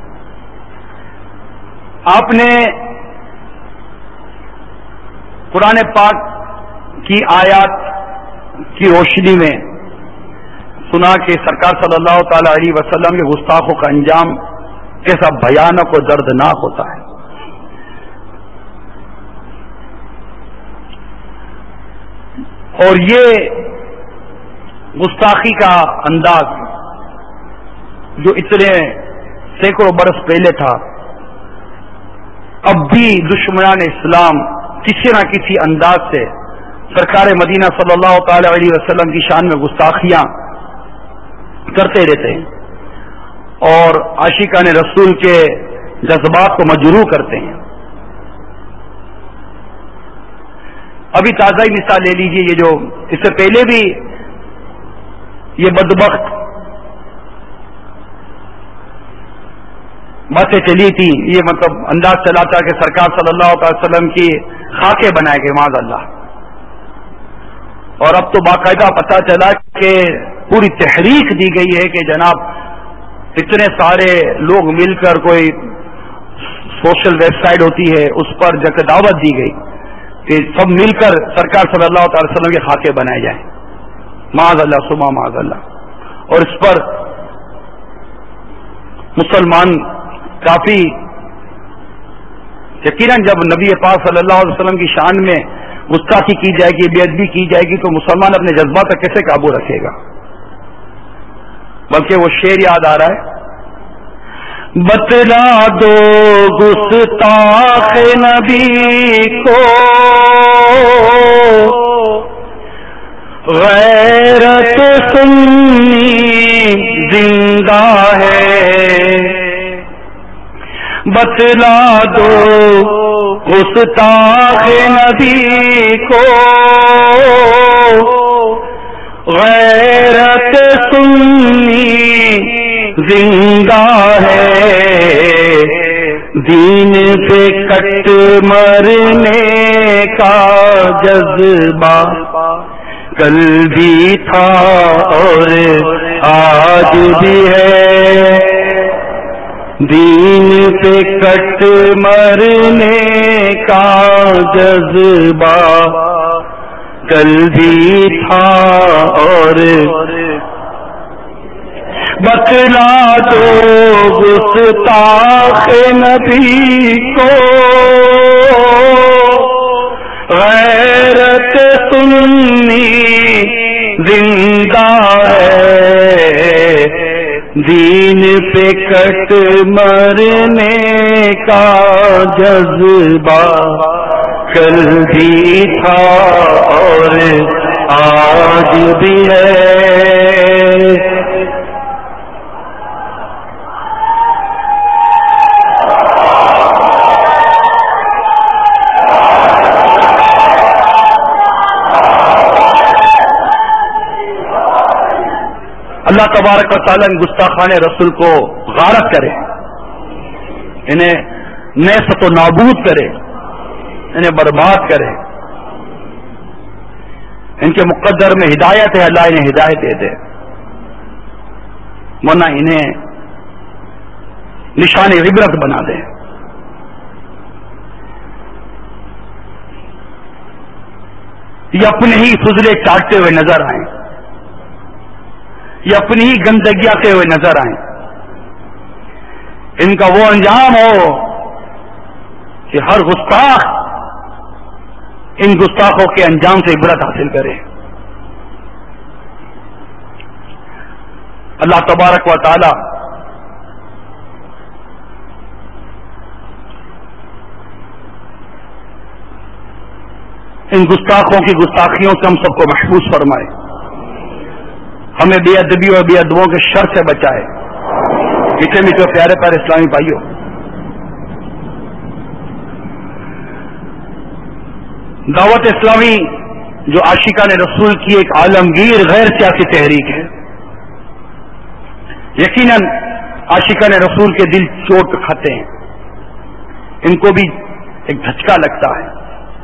آپ نے قرآن پاک کی آیات کی روشنی میں سنا کہ سرکار صلی اللہ تعالی علیہ وسلم کے گستاخوں کا انجام کیسا بھیانک اور دردناک ہوتا ہے. اور یہ گستاخی کا انداز جو اتنے سینکڑوں برس پہلے تھا، اب بھی دشمنان اسلام کسی نہ کسی انداز سے سرکار مدینہ صلی اللہ تعالی علیہ وسلم کی شان میں گستاخیاں کرتے رہتے ہیں اور عاشقان رسول کے جذبات کو مجروح کرتے ہیں. ابھی تازہ ہی مثال لے لیجیے، یہ جو اس سے پہلے بھی یہ بدبخت باتیں چلی تھی، یہ مطلب انداز چلا تھا کہ سرکار صلی اللہ علیہ وسلم کی خاکے بنائے گئے معاذ اللہ. اور اب تو باقاعدہ پتہ چلا کہ پوری تحریک دی گئی ہے کہ جناب اتنے سارے لوگ مل کر کوئی سوشل ویب سائٹ ہوتی ہے، اس پر جا کے دعوت دی گئی کہ سب مل کر سرکار صلی اللہ تعالی وسلم کے خاکے بنائے جائیں. معاذ اللہ سما معاذ اللہ. اور اس پر مسلمان کافی یقیناً جب نبی پاک صلی اللہ علیہ وسلم کی شان میں گستاخی کی جائے گی، بے ادبی کی جائے گی، تو مسلمان اپنے جذبات پر کیسے قابو رکھے گا؟ بلکہ وہ شعر یاد آ رہا ہے، بتلا دو گستاخ نبی کو غیرت سنی زندہ ہے، بتلا دو گستاخ نبی کو غیرت سنی زندہ ہے، دین پہ کٹ مرنے کا جذبہ کل بھی تھا اور آج بھی ہے، دین پہ کٹ مرنے کا جذبہ کل بھی تھا اور بتلا دو گستاخ نبی کو غیرت سنی زندہ ہے، دین پہ کٹ مرنے کا جذبہ کل بھی تھا اور آج بھی ہے. اللہ تبارک و تعالیٰ ان گستاخان رسول کو غارت کرے، انہیں نیست و نابود کرے، انہیں برباد کرے. ان کے مقدر میں ہدایت ہے، اللہ انہیں ہدایت دے دے، ورنہ انہیں نشان عبرت بنا دے. یہ اپنے ہی فضلے چاٹتے ہوئے نظر آئیں، یہ اپنی ہی گندگی آتے ہوئے نظر آئیں. ان کا وہ انجام ہو کہ ہر گستاخ ان گستاخوں کے انجام سے عبرت حاصل کرے. اللہ تبارک و تعالی ان گستاخوں کی گستاخیوں سے ہم سب کو محفوظ فرمائے، ہمیں بے ادبی اور بے ادبوں کے شر سے بچائے. میٹھے میٹھے پیارے پیارے اسلامی بھائیوں، دعوت اسلامی جو عاشقان رسول کی ایک عالمگیر غیر سیاسی تحریک ہے، یقیناً عاشقان رسول کے دل چوٹ کھاتے ہیں، ان کو بھی ایک دھچکا لگتا ہے.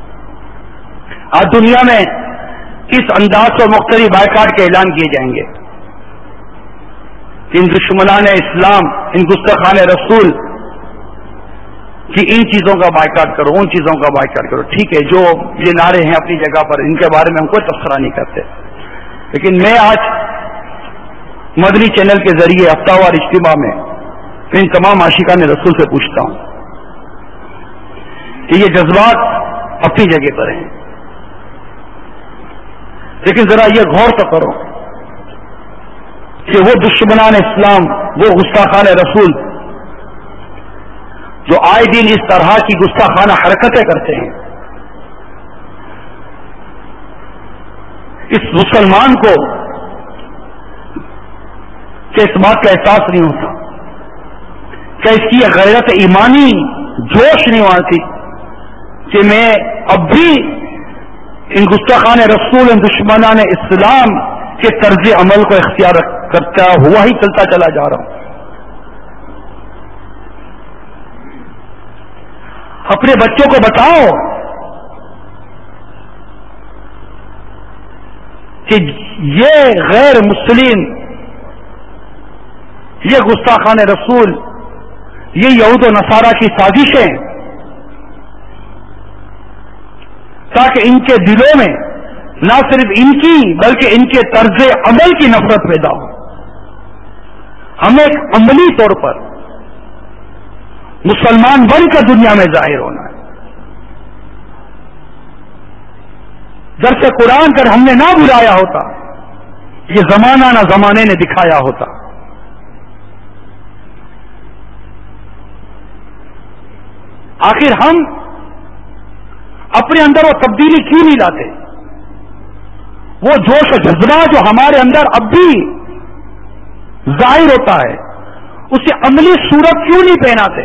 آج دنیا میں اس انداز اور مختلف بائیکاٹ کے اعلان کیے جائیں گے کہ ان دشمنان اسلام، ان گستاخان رسول کی ان چیزوں کا بائیکاٹ کرو، ان چیزوں کا بائیکاٹ کرو. ٹھیک ہے، جو یہ نعرے ہیں اپنی جگہ پر، ان کے بارے میں ہم کوئی تبصرہ نہیں کرتے، لیکن میں آج مدنی چینل کے ذریعے ہفتہ وار اجتماع میں ان تمام عاشقان رسول سے پوچھتا ہوں کہ یہ جذبات اپنی جگہ پر ہیں، لیکن ذرا یہ غور تو کرو کہ وہ دشمنان اسلام، وہ گستاخان رسول جو آئے دن اس طرح کی گستاخانہ حرکتیں کرتے ہیں، اس مسلمان کو کہ اس بات کا احساس نہیں ہوتا، کہ اس کی غیرت ایمانی جوش نہیں آتی کہ میں اب بھی ان گستاخان رسول، ان دشمنان اسلام کے طرز عمل کو اختیار کرتا ہوا ہی چلتا چلا جا رہا ہوں۔ اپنے بچوں کو بتاؤ کہ یہ غیر مسلم، یہ گستاخان رسول، یہ یہود و نصارہ کی سازشیں، تاکہ ان کے دلوں میں نہ صرف ان کی بلکہ ان کے طرز عمل کی نفرت پیدا ہو۔ ہمیں ایک عملی طور پر مسلمان بن کر دنیا میں ظاہر ہونا ہے۔ درس قرآن کر ہم نے نہ بلایا ہوتا، یہ زمانہ نہ زمانے نے دکھایا ہوتا۔ آخر ہم اپنے اندر وہ تبدیلی کیوں نہیں لاتے؟ وہ جوش و جذبہ جو ہمارے اندر اب بھی ظاہر ہوتا ہے، اسے عملی صورت کیوں نہیں پہناتے؟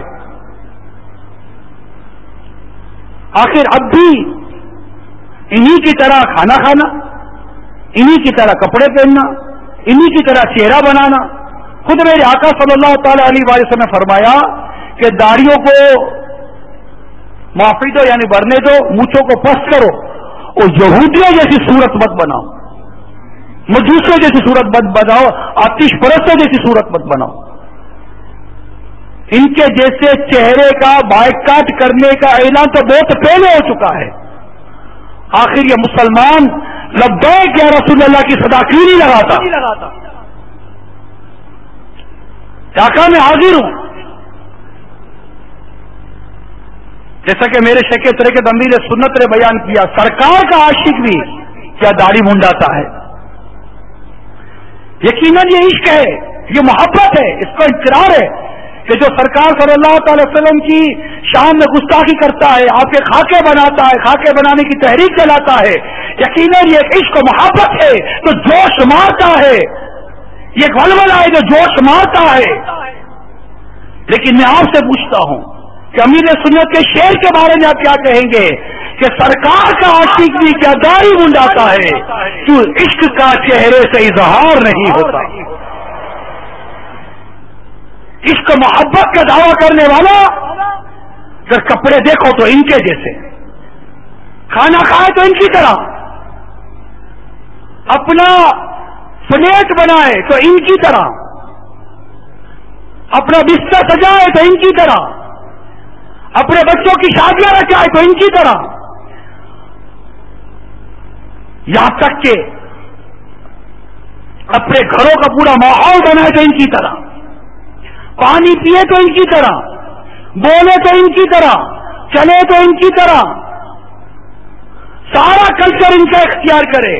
آخر اب بھی انہی کی طرح کھانا کھانا، انہی کی طرح کپڑے پہننا، انہی کی طرح چہرہ بنانا۔ خود میرے آقا صلی اللہ تعالی علیہ وسلم نے فرمایا کہ داڑھیوں کو معافی دو، یعنی بھرنے دو، مونچھوں کو پست کرو، اور یہودیوں جیسی صورت مت بناؤ، مجوسیوں جیسی صورت مت بناؤ، آتش پرستوں جیسی صورت مت بناؤ۔ ان کے جیسے چہرے کا بائیکاٹ کرنے کا اعلان تو بہت پہلے ہو چکا ہے۔ آخر یہ مسلمان لبیک یا رسول اللہ کی صدا کیوں نہیں لگاتا؟ آقا میں حاضر ہوں، جیسا کہ میرے شیخ طریقت امیر سنت نے بیان کیا، سرکار کا عاشق بھی کیا داڑھی منڈاتا ہے؟ یقیناً یہ عشق ہے، یہ محبت ہے، اس کا اقرار ہے کہ جو سرکار صلی اللہ تعالی وسلم کی شان میں گستاخی کرتا ہے، آپ کے خاکے بناتا ہے، خاکے بنانے کی تحریک چلاتا ہے، یقیناً یہ عشق و محبت ہے تو جوش مارتا ہے، یہ ایک ولولہ ہے جو جوش مارتا ہے۔ لیکن میں آپ سے پوچھتا ہوں کہ امیر سنت کے شعر کے بارے میں آپ کیا کہیں گے کہ سرکار کا عاشق بھی کیا داڑھی منڈاتا ہے، کیوں عشق کا چہرے سے اظہار نہیں ہوتا؟ عشق محبت کا دعویٰ کرنے والا اگر کپڑے دیکھو تو ان کے جیسے، کھانا کھائے تو ان کی طرح، اپنا فلیٹ بنائے تو ان کی طرح، اپنا بستر سجائے تو ان کی طرح، اپنے بچوں کی شادیاں رچائے تو ان کی طرح، یہاں تک کہ اپنے گھروں کا پورا ماحول بنائے تو ان کی طرح، پانی پیے تو ان کی طرح، بولے تو ان کی طرح، چلے تو ان کی طرح، سارا کلچر ان کا اختیار کرے۔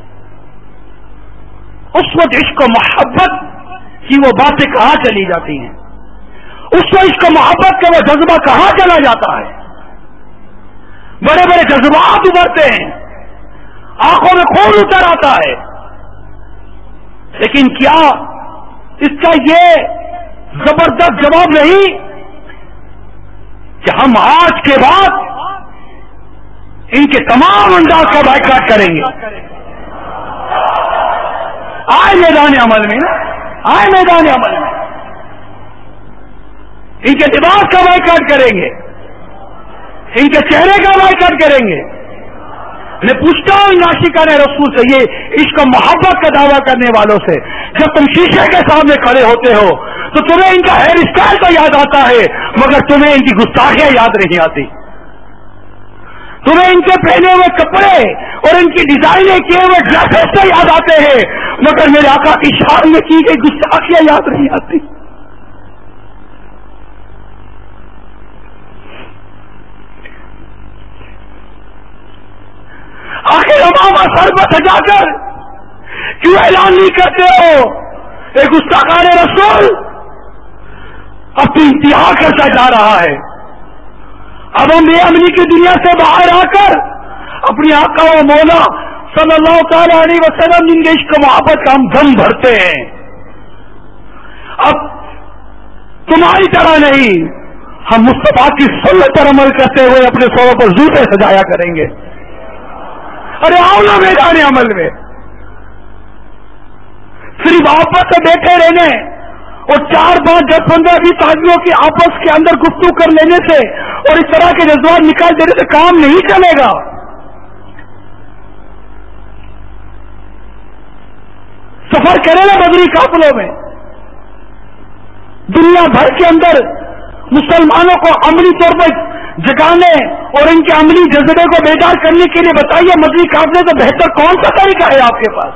اس وقت عشق و محبت کی وہ باتیں کہاں چلی جاتی ہیں؟ اس وقت عشق و محبت کا وہ جذبہ کہاں چلا جاتا ہے؟ بڑے بڑے جذبات ابھرتے ہیں، آنکھوں میں خون اتر آتا ہے، لیکن کیا اس کا یہ زبردست جواب نہیں کہ ہم آج کے بعد ان کے تمام انداز کا بائیکاٹ کریں گے؟ آئے میدان عمل میں نا، آئے میدان عمل میں ان کے لباس کا بائیکاٹ کریں گے، ان کے چہرے کا بائیکاٹ کریں گے۔ میں پوچھتا ہوں ان عاشقان رسول سے، یہ عشق و محبت کا دعویٰ کرنے والوں سے، جب تم شیشے کے سامنے کھڑے ہوتے ہو تو تمہیں ان کا ہیئر اسٹائل تو یاد آتا ہے، مگر تمہیں ان کی گستاخیاں یاد نہیں آتی۔ تمہیں ان کے پہنے ہوئے کپڑے اور ان کی ڈیزائنیں کیے ہوئے ڈریسز تو یاد آتے ہیں، مگر میرے آقا کی شان میں کی گئی گستاخیاں یاد نہیں آتی۔ آخر امامہ سر پر سجا کر کیوں اعلان نہیں کرتے ہو اے گستاخان رسول؟ اب تو انتہا کرتا جا رہا ہے۔ اب ہم بے امنی کی دنیا سے باہر آ کر اپنی آقا و مولا صلی اللہ تعالی علیہ وسلم جن کے عشق محبت کا ہم دم بھرتے ہیں. اب تمہاری طرح نہیں، ہم مصطفیٰ کی سنت پر عمل کرتے ہوئے اپنے سروں پر جوتے سجایا کریں گے. ارے آؤ نا میدان عمل میں. صرف آپس میں بیٹھے رہنے اور چار پانچ دس پندرہ بیس آدمیوں کی آپس کے اندر گفتگو کر لینے سے اور اس طرح کے جذبات نکال دینے سے کام نہیں چلے گا. سفر کرے نا بدری قافلوں میں، دنیا بھر کے اندر مسلمانوں کو عملی طور پر جگانے اور ان کے عملی جذبے کو بیدار کرنے کے لیے بتائیے مدنی قافلے سے بہتر کون سا طریقہ ہے آپ کے پاس؟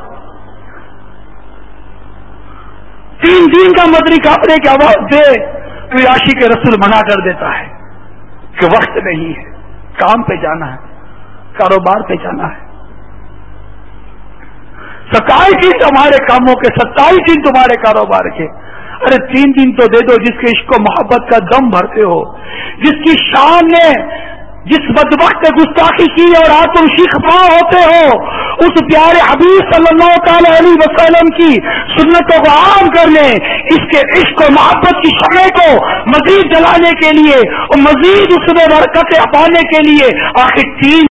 تین دن کا مدنی قافلے کی آواز دے تو عاشق کے رسول منع کر دیتا ہے کہ وقت نہیں ہے، کام پہ جانا ہے، کاروبار پہ جانا ہے. ستائیس دن تمہارے کاموں کے، ستائیس دن تمہارے کاروبار کے. ارے تین دن تو دے دو جس کے عشق و محبت کا دم بھرتے ہو، جس کی شان نے جس بدبخت نے گستاخی کی اور آپ تم شیخ پاؤ ہوتے ہو اس پیارے حبیب صلی اللہ تعالی علیہ وسلم کی سنتوں کو عام کرنے، اس کے عشق و محبت کی شمع کو مزید جلانے کے لیے اور مزید اس میں برکتیں پانے کے لیے آخر تین